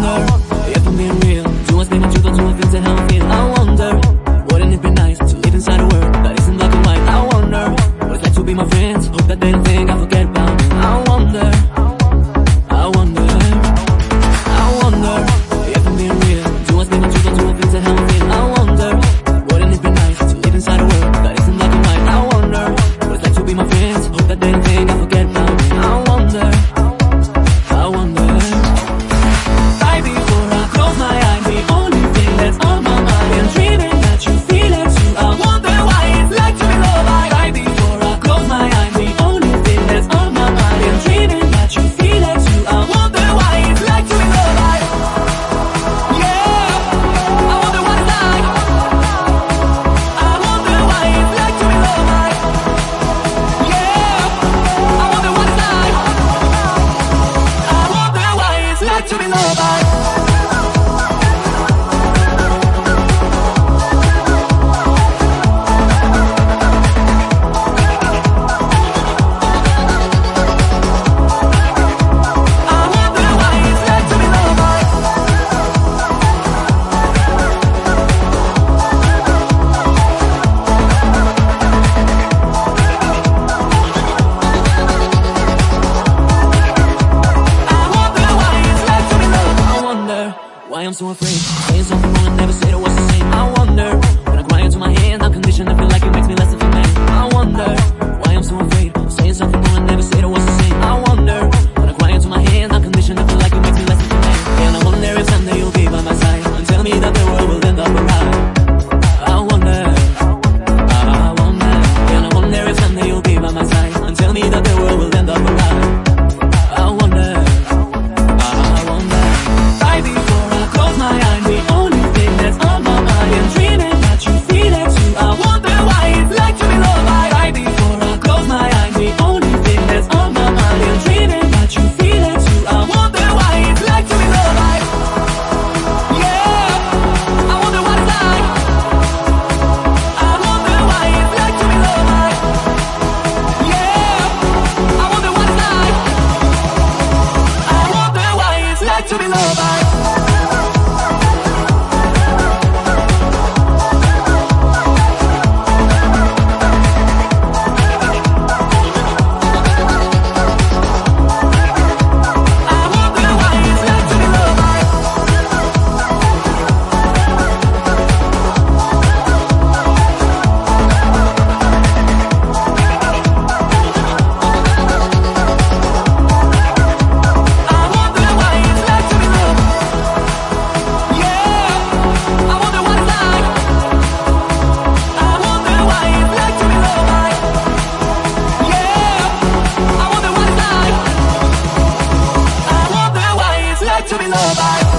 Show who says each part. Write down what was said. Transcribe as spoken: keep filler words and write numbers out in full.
Speaker 1: wonder if I'm being real. Do I speak my truth or do I feel that how I feel? I wonder, wouldn't it be nice to live inside a world that isn't black and white? I wonder what it's like to be my friends. Hope that they don't think I forget about me. I wonder, I wonder, I wonder if I'm being real. Do I speak my truth or do I feel that how I feel? I wonder, wouldn't it be nice to live inside a world that isn't black and white? I wonder what it's like to be my friends. Hope that they don't think I forget about me. I wonder, I wonder. Right before I close my eyes, the only thing that's on my mind, I'm dreaming that you feel it too. I wonder why it's like to be loved. Right before I close my eyes, the only thing that's on my mind, I'm dreaming that you feel it too. I wonder why it's like to be loved. Yeah, I wonder what it's like. I wonder why it's like to be loved. Yeah, I wonder what it's like. I wonder why it's like to be loved. Why I'm so afraid, saying something wrong and never said it was the same. I wonder, when I cry into my hand, I'm conditioned, I feel like it makes me less of a man. I wonder, why I'm so afraid, saying something wrong and never said it was the same. I wonder, when I cry into my hand, I'm conditioned, I feel like it makes me less of a man. And I wonder if someday you'll be by my side and tell me that the world will end up alright. I wonder, I wonder, and I wonder if someday you'll be by my side and tell me that the world will end up alright. I wonder, I wonder, right before I close my eyes, the only thing that's on my mind, I'm dreaming that you feel it too. I wonder why it's like to be loved. Right before I close my eyes, the only thing that's on my mind, I'm dreaming that you feel it too. I wonder why it's like to be loved. Yeah, I wonder what it's like. I wonder why it's like to be loved. Yeah, I wonder what it's like. I wonder why it's like to be loved. To be loved by